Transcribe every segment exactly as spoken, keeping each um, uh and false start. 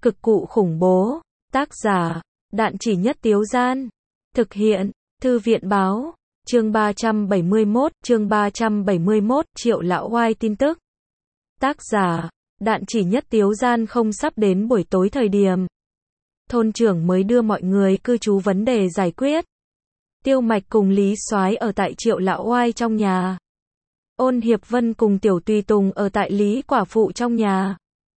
Cực cụ khủng bố. Tác giả, Đạn Chỉ Nhất Tiếu Gian. Thực hiện, Thư viện báo. Chương ba trăm bảy mươi mốt, chương ba trăm bảy mươi mốt, Triệu Lão Oai tin tức. Tác giả, Đạn Chỉ Nhất Tiếu Gian. Không sắp đến buổi tối thời điểm thôn trưởng mới đưa mọi người cư trú vấn đề giải quyết. Tiêu Mạch cùng Lý Soái ở tại Triệu Lão Oai trong nhà. Ôn Hiệp Vân cùng Tiểu Tùy Tùng ở tại Lý Quả Phụ trong nhà.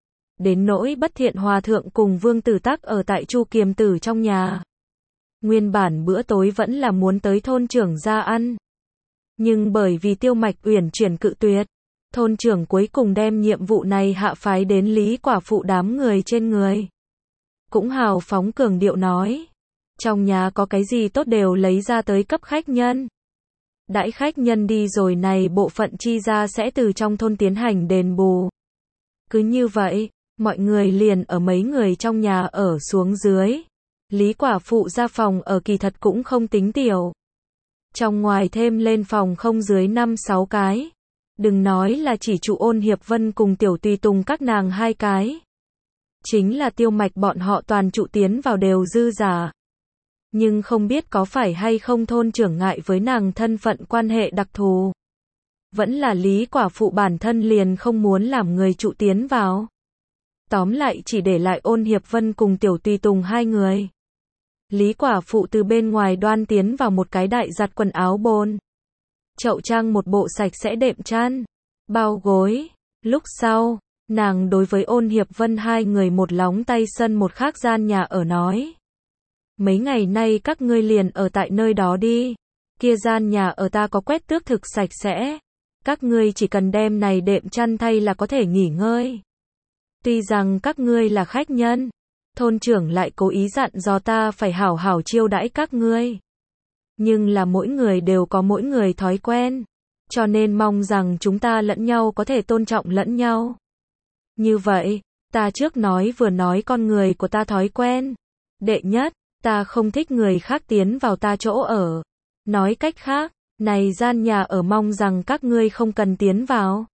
Đến nỗi Bất Thiện Hòa Thượng cùng Vương Tử Tắc ở tại Chu Kiềm Tử trong nhà. Nguyên bản bữa tối vẫn là muốn tới thôn trưởng ra ăn. Nhưng bởi vì Tiêu Mạch uyển chuyển cự tuyệt, thôn trưởng cuối cùng đem nhiệm vụ này hạ phái đến Lý Quả Phụ đám người trên người. Cũng hào phóng cường điệu nói, trong nhà có cái gì tốt đều lấy ra tới cấp khách nhân. Đãi khách nhân đi rồi này bộ phận chi ra sẽ từ trong thôn tiến hành đền bù. Cứ như vậy, mọi người liền ở mấy người trong nhà ở xuống dưới. Lý Quả Phụ ra phòng ở kỳ thật cũng không tính tiểu. Trong ngoài thêm lên phòng không dưới năm sáu cái. Đừng nói là chỉ trụ Ôn Hiệp Vân cùng Tiểu Tùy Tùng các nàng hai cái. Chính là Tiêu Mạch bọn họ toàn trụ tiến vào đều dư giả. Nhưng không biết có phải hay không thôn trưởng ngại với nàng thân phận quan hệ đặc thù. Vẫn là Lý Quả Phụ bản thân liền không muốn làm người trụ tiến vào. Tóm lại chỉ để lại Ôn Hiệp Vân cùng Tiểu Tùy Tùng hai người. Lý Quả Phụ từ bên ngoài đoan tiến vào một cái đại giặt quần áo bồn. Chậu trang một bộ sạch sẽ đệm chăn, bao gối. Lúc sau, nàng đối với Ôn Hiệp Vân hai người một lóng tay sân một khác gian nhà ở nói. Mấy ngày nay các ngươi liền ở tại nơi đó đi. Kia gian nhà ở ta có quét tước thực sạch sẽ. Các ngươi chỉ cần đem này đệm chăn thay là có thể nghỉ ngơi. Tuy rằng các ngươi là khách nhân, thôn trưởng lại cố ý dặn dò ta phải hảo hảo chiêu đãi các ngươi. Nhưng là mỗi người đều có mỗi người thói quen, cho nên mong rằng chúng ta lẫn nhau có thể tôn trọng lẫn nhau. Như vậy, ta trước nói vừa nói con người của ta thói quen. Đệ nhất, ta không thích người khác tiến vào ta chỗ ở. Nói cách khác, này gian nhà ở mong rằng các ngươi không cần tiến vào.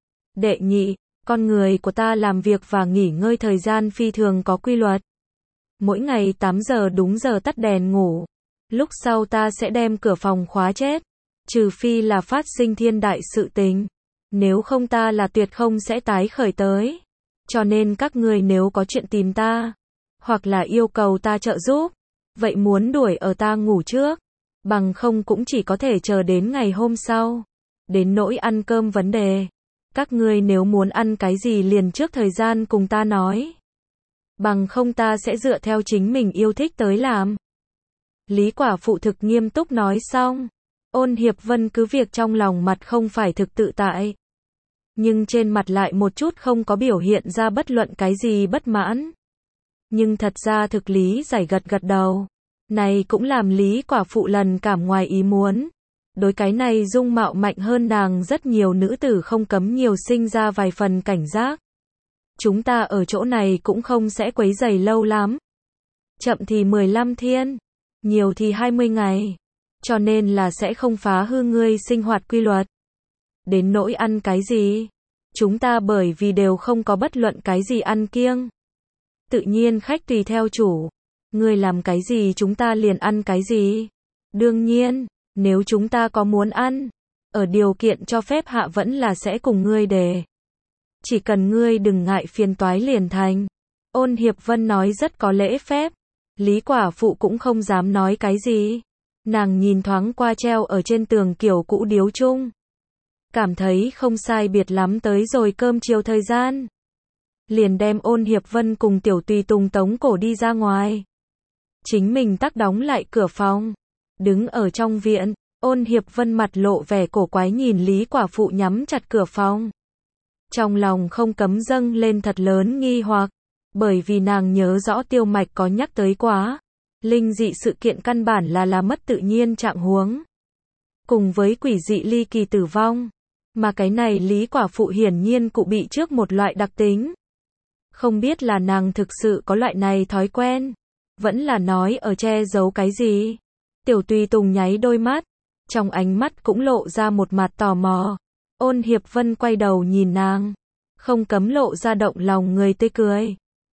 Đệ nhị, con người của ta làm việc và nghỉ ngơi thời gian phi thường có quy luật. Mỗi ngày tám giờ đúng giờ tắt đèn ngủ. Lúc sau ta sẽ đem cửa phòng khóa chết. Trừ phi là phát sinh thiên đại sự tình. Nếu không ta là tuyệt không sẽ tái khởi tới. Cho nên các ngươi nếu có chuyện tìm ta, hoặc là yêu cầu ta trợ giúp, vậy muốn đuổi ở ta ngủ trước. Bằng không cũng chỉ có thể chờ đến ngày hôm sau. Đến nỗi ăn cơm vấn đề. Các ngươi nếu muốn ăn cái gì liền trước thời gian cùng ta nói. Bằng không ta sẽ dựa theo chính mình yêu thích tới làm. Lý Quả Phụ thực nghiêm túc nói xong. Ôn Hiệp Vân cứ việc trong lòng mặt không phải thực tự tại. Nhưng trên mặt lại một chút không có biểu hiện ra bất luận cái gì bất mãn. Nhưng thật ra thực Lý Giải gật gật đầu. Này cũng làm Lý Quả Phụ lần cảm ngoài ý muốn. Đối cái này dung mạo mạnh hơn nàng rất nhiều nữ tử không cấm nhiều sinh ra vài phần cảnh giác. Chúng ta ở chỗ này cũng không sẽ quấy rầy lâu lắm. Chậm thì mười lăm thiên, nhiều thì hai mươi ngày. Cho nên là sẽ không phá hư ngươi sinh hoạt quy luật. Đến nỗi ăn cái gì? Chúng ta bởi vì đều không có bất luận cái gì ăn kiêng. Tự nhiên khách tùy theo chủ. Ngươi làm cái gì chúng ta liền ăn cái gì. Đương nhiên, nếu chúng ta có muốn ăn, ở điều kiện cho phép hạ vẫn là sẽ cùng ngươi đề. Chỉ cần ngươi đừng ngại phiền toái liền thành. Ôn Hiệp Vân nói rất có lễ phép. Lý Quả Phụ cũng không dám nói cái gì. Nàng nhìn thoáng qua treo ở trên tường kiểu cũ điếu chung. Cảm thấy không sai biệt lắm tới rồi cơm chiều thời gian. Liền đem Ôn Hiệp Vân cùng Tiểu Tùy Tùng tống cổ đi ra ngoài. Chính mình tắc đóng lại cửa phòng. Đứng ở trong viện, Ôn Hiệp Vân mặt lộ vẻ cổ quái nhìn Lý Quả Phụ nhắm chặt cửa phòng. Trong lòng không cấm dâng lên thật lớn nghi hoặc. Bởi vì nàng nhớ rõ Tiêu Mạch có nhắc tới quá. Linh dị sự kiện căn bản là là mất tự nhiên trạng huống. Cùng với quỷ dị ly kỳ tử vong. Mà cái này Lý Quả Phụ hiển nhiên cụ bị trước một loại đặc tính. Không biết là nàng thực sự có loại này thói quen. Vẫn là nói ở che giấu cái gì. Tiểu Tùy Tùng nháy đôi mắt. Trong ánh mắt cũng lộ ra một mặt tò mò. Ôn Hiệp Vân quay đầu nhìn nàng. Không cấm lộ ra động lòng người tươi cười.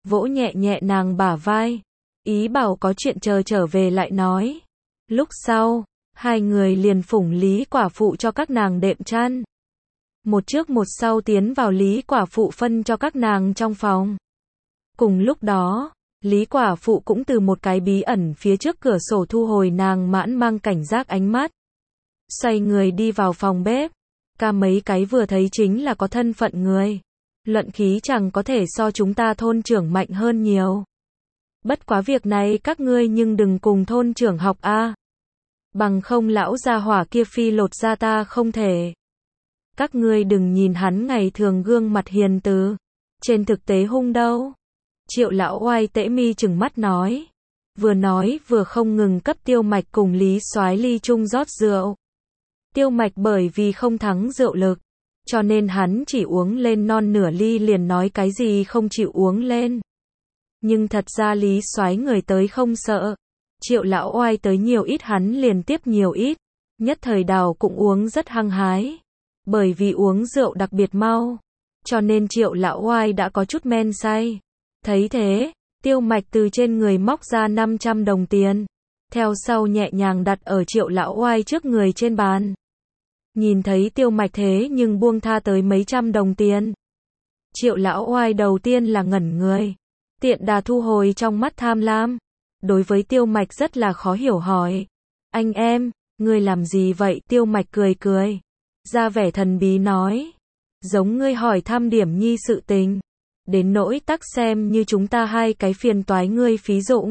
vỗ nhẹ nhẹ nàng bả vai, ý bảo có chuyện chờ trở về lại nói. Lúc sau, hai người liền phủng Lý quả phụ cho các nàng đệm chăn. Một trước một sau tiến vào Lý quả phụ phân cho các nàng trong phòng. Cùng lúc đó, Lý quả phụ cũng từ một cái bí ẩn phía trước cửa sổ thu hồi nàng mãn mang cảnh giác ánh mắt. Xoay người đi vào phòng bếp. Ca mấy cái vừa thấy chính là có thân phận người. Luận khí chẳng có thể so chúng ta thôn trưởng mạnh hơn nhiều. Bất quá việc này các ngươi nhưng đừng cùng thôn trưởng học a. Bằng không lão gia hỏa kia phi lột ra ta không thể. Các ngươi đừng nhìn hắn ngày thường gương mặt hiền từ, trên thực tế hung đâu. Triệu lão oai tễ mi trừng mắt nói. Vừa nói vừa không ngừng cấp Tiêu Mạch cùng Lý Soái ly chung rót rượu. Tiêu Mạch bởi vì không thắng rượu lực, cho nên hắn chỉ uống lên non nửa ly liền nói cái gì không chịu uống lên. Nhưng thật ra Lý Soái người tới không sợ. Triệu lão oai tới nhiều ít hắn liền tiếp nhiều ít. Nhất thời Đào cũng uống rất hăng hái. Bởi vì uống rượu đặc biệt mau, cho nên Triệu lão oai đã có chút men say. Thấy thế, Tiêu Mạch từ trên người móc ra năm trăm đồng tiền. Theo sau nhẹ nhàng đặt ở Triệu lão oai trước người trên bàn. Nhìn thấy Tiêu Mạch thế nhưng buông tha tới mấy trăm đồng tiền. Triệu lão oai đầu tiên là ngẩn người. Tiện đà thu hồi trong mắt tham lam. Đối với Tiêu Mạch rất là khó hiểu hỏi. Anh em, ngươi làm gì vậy? Tiêu Mạch cười cười. Ra vẻ thần bí nói. Giống ngươi hỏi thăm điểm nhi sự tình. Đến nỗi tắc xem như chúng ta hai cái phiền toái ngươi phí dụng.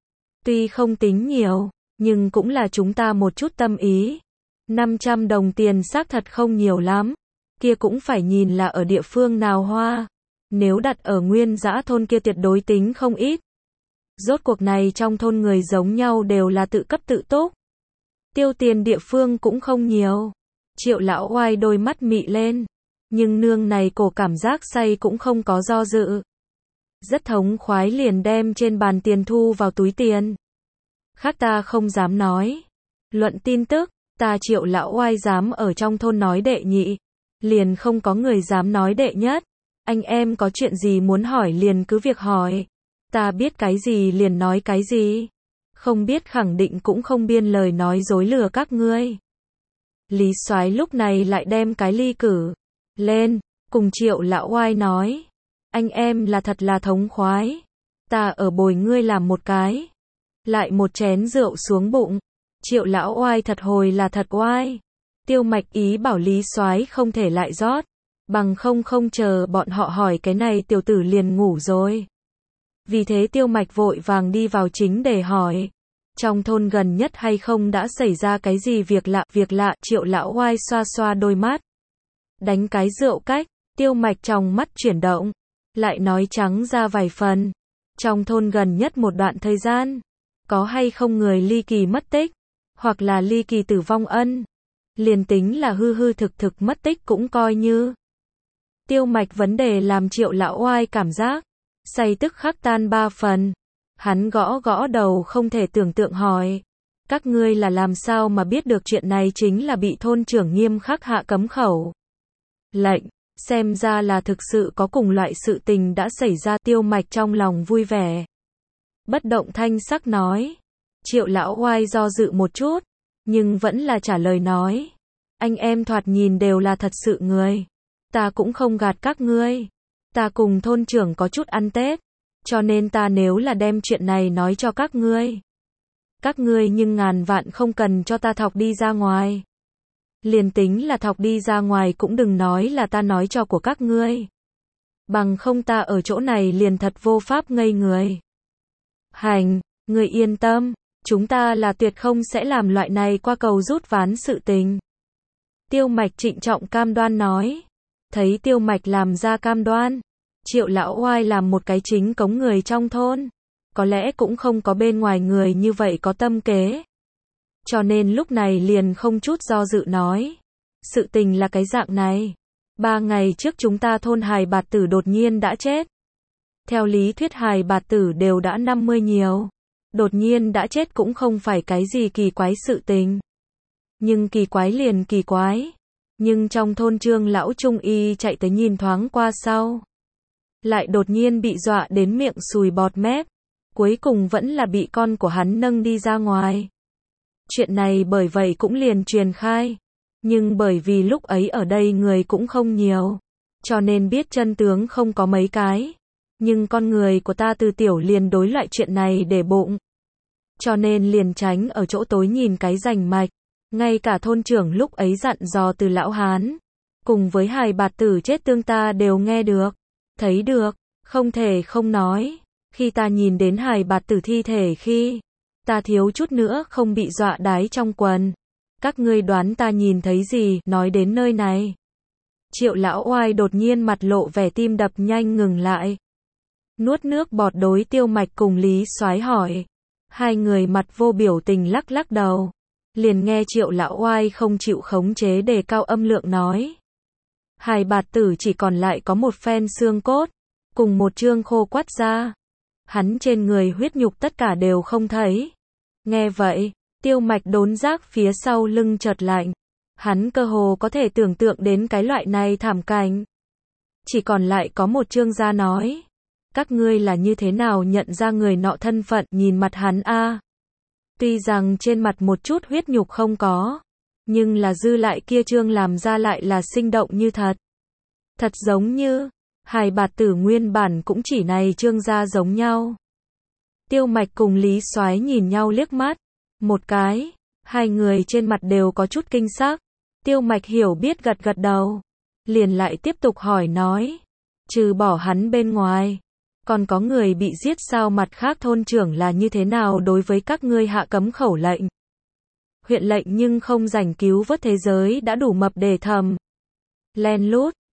Tuy không tính nhiều, nhưng cũng là chúng ta một chút tâm ý. năm trăm đồng tiền xác thật không nhiều lắm. Kia cũng phải nhìn là ở địa phương nào hoa. Nếu đặt ở nguyên dã thôn kia tuyệt đối tính không ít. Rốt cuộc này trong thôn người giống nhau đều là tự cấp tự túc. Tiêu tiền địa phương cũng không nhiều. Triệu lão oai đôi mắt mị lên. Nhưng nương này cổ cảm giác say cũng không có do dự. Rất thống khoái liền đem trên bàn tiền thu vào túi tiền. Khác ta không dám nói. Luận tin tức, ta Triệu lão oai dám ở trong thôn nói đệ nhị. Liền không có người dám nói đệ nhất. Anh em có chuyện gì muốn hỏi liền cứ việc hỏi. Ta biết cái gì liền nói cái gì. Không biết khẳng định cũng không biên lời nói dối lừa các ngươi. Lý Soái lúc này lại đem cái ly cử lên, cùng Triệu lão oai nói. Anh em là thật là thống khoái. Ta ở bồi ngươi làm một cái. Lại một chén rượu xuống bụng. Triệu lão oai thật hồi là thật oai. Tiêu Mạch ý bảo Lý Soái không thể lại rót. Bằng không không chờ bọn họ hỏi cái này tiểu tử liền ngủ rồi. Vì thế Tiêu Mạch vội vàng đi vào chính để hỏi. Trong thôn gần nhất hay không đã xảy ra cái gì việc lạ, việc lạ, Triệu lão oai xoa xoa đôi mắt. Đánh cái rượu cách, Tiêu Mạch trong mắt chuyển động. Lại nói trắng ra vài phần. Trong thôn gần nhất một đoạn thời gian, có hay không người ly kỳ mất tích, hoặc là ly kỳ tử vong ân. Liền tính là hư hư thực thực mất tích cũng coi như. Tiêu Mạch vấn đề làm Triệu lão oai cảm giác say tức khắc tan ba phần. Hắn gõ gõ đầu không thể tưởng tượng hỏi. Các ngươi là làm sao mà biết được chuyện này chính là bị thôn trưởng nghiêm khắc hạ cấm khẩu lệnh. Xem ra là thực sự có cùng loại sự tình đã xảy ra. Tiêu Mạch trong lòng vui vẻ. Bất động thanh sắc nói. Triệu lão oai do dự một chút. Nhưng vẫn là trả lời nói. Anh em thoạt nhìn đều là thật sự người. Ta cũng không gạt các ngươi. Ta cùng thôn trưởng có chút ăn Tết. Cho nên ta nếu là đem chuyện này nói cho các ngươi. Các ngươi nhưng ngàn vạn không cần cho ta thọc đi ra ngoài. Liền tính là thọc đi ra ngoài cũng đừng nói là ta nói cho của các ngươi. Bằng không ta ở chỗ này liền thật vô pháp ngây người. Hành, ngươi yên tâm, chúng ta là tuyệt không sẽ làm loại này qua cầu rút ván sự tình. Tiêu Mạch trịnh trọng cam đoan nói. Thấy Tiêu Mạch làm ra cam đoan, Triệu lão oai làm một cái chính cống người trong thôn. Có lẽ cũng không có bên ngoài người như vậy có tâm kế. Cho nên lúc này liền không chút do dự nói. Sự tình là cái dạng này. Ba ngày trước chúng ta thôn hài bạt tử đột nhiên đã chết. Theo lý thuyết hài bạt tử đều đã năm mươi nhiều. Đột nhiên đã chết cũng không phải cái gì kỳ quái sự tình. Nhưng kỳ quái liền kỳ quái. Nhưng trong thôn Trương lão trung y chạy tới nhìn thoáng qua sau. lại đột nhiên bị dọa đến miệng sùi bọt mép, cuối cùng vẫn là bị con của hắn nâng đi ra ngoài. Chuyện này bởi vậy cũng liền truyền khai, nhưng bởi vì lúc ấy ở đây người cũng không nhiều, cho nên biết chân tướng không có mấy cái, nhưng con người của ta từ tiểu liền đối loại chuyện này để bụng, cho nên liền tránh ở chỗ tối nhìn cái rành mạch. Ngay cả thôn trưởng lúc ấy dặn dò từ lão hán, cùng với hài bạt tử chết tương ta đều nghe được, thấy được, không thể không nói. Khi ta nhìn đến hài bạt tử thi thể khi, ta thiếu chút nữa không bị dọa đái trong quần. Các ngươi đoán ta nhìn thấy gì? Nói đến nơi này, Triệu lão oai đột nhiên mặt lộ vẻ tim đập nhanh ngừng lại. Nuốt nước bọt đối Tiêu Mạch cùng Lý Soái hỏi. Hai người mặt vô biểu tình lắc lắc đầu. Liền nghe Triệu lão oai không chịu khống chế đề cao âm lượng nói. Hài bạt tử chỉ còn lại có một phen xương cốt, cùng một trương khô quắt da. Hắn trên người huyết nhục tất cả đều không thấy. Nghe vậy, Tiêu Mạch đốn giác phía sau lưng chợt lạnh. Hắn cơ hồ có thể tưởng tượng đến cái loại này thảm cảnh. Chỉ còn lại có một trương da nói. Các ngươi là như thế nào nhận ra người nọ thân phận? Nhìn mặt hắn a, tuy rằng trên mặt một chút huyết nhục không có, nhưng là dư lại kia trương làm ra lại là sinh động như thật. Thật giống như, hài bạt tử nguyên bản cũng chỉ này trương da giống nhau. Tiêu Mạch cùng Lý Soái nhìn nhau liếc mắt, một cái, hai người trên mặt đều có chút kinh sắc. Tiêu Mạch hiểu biết gật gật đầu, liền lại tiếp tục hỏi nói, trừ bỏ hắn bên ngoài, còn có người bị giết sao? Mặt khác thôn trưởng là như thế nào đối với các ngươi hạ cấm khẩu lệnh? Huyện lệnh nhưng không rảnh cứu vớt thế giới đã đủ mập để thầm. Len lút,